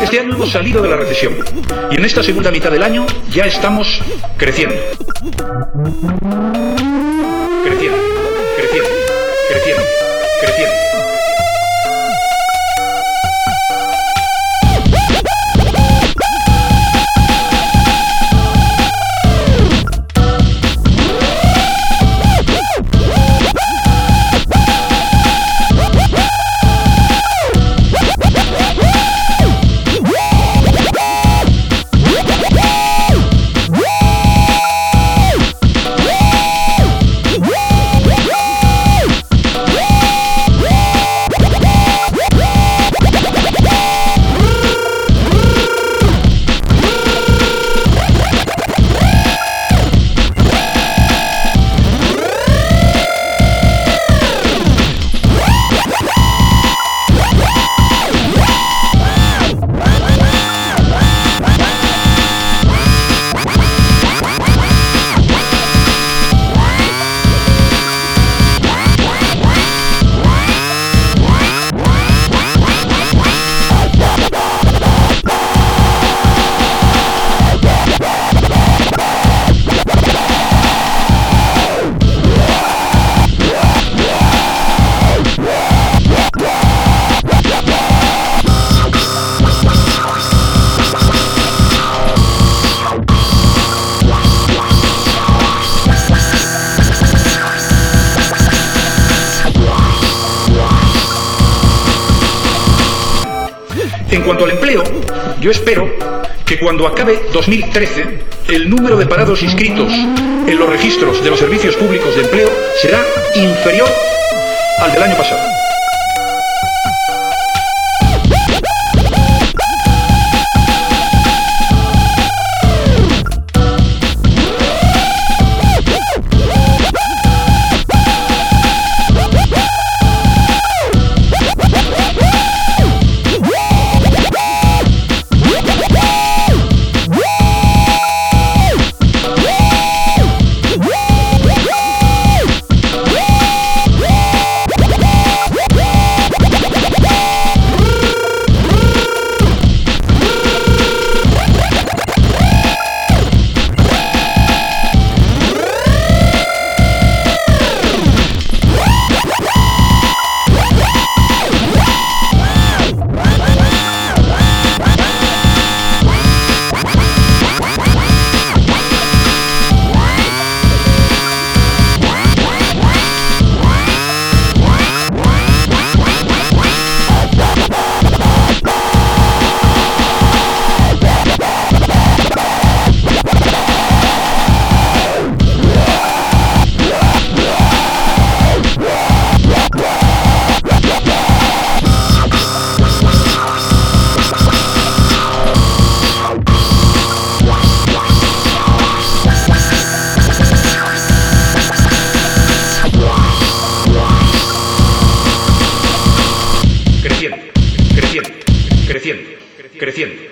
Este año hemos salido de la recesión y en esta segunda mitad del año ya estamos creciendo. Creciendo, creciendo, creciendo, creciendo. En cuanto al empleo, yo espero que cuando acabe 2013, el número de parados inscritos en los registros de los servicios públicos de empleo será inferior al del año pasado. Creciendo, creciendo, creciendo.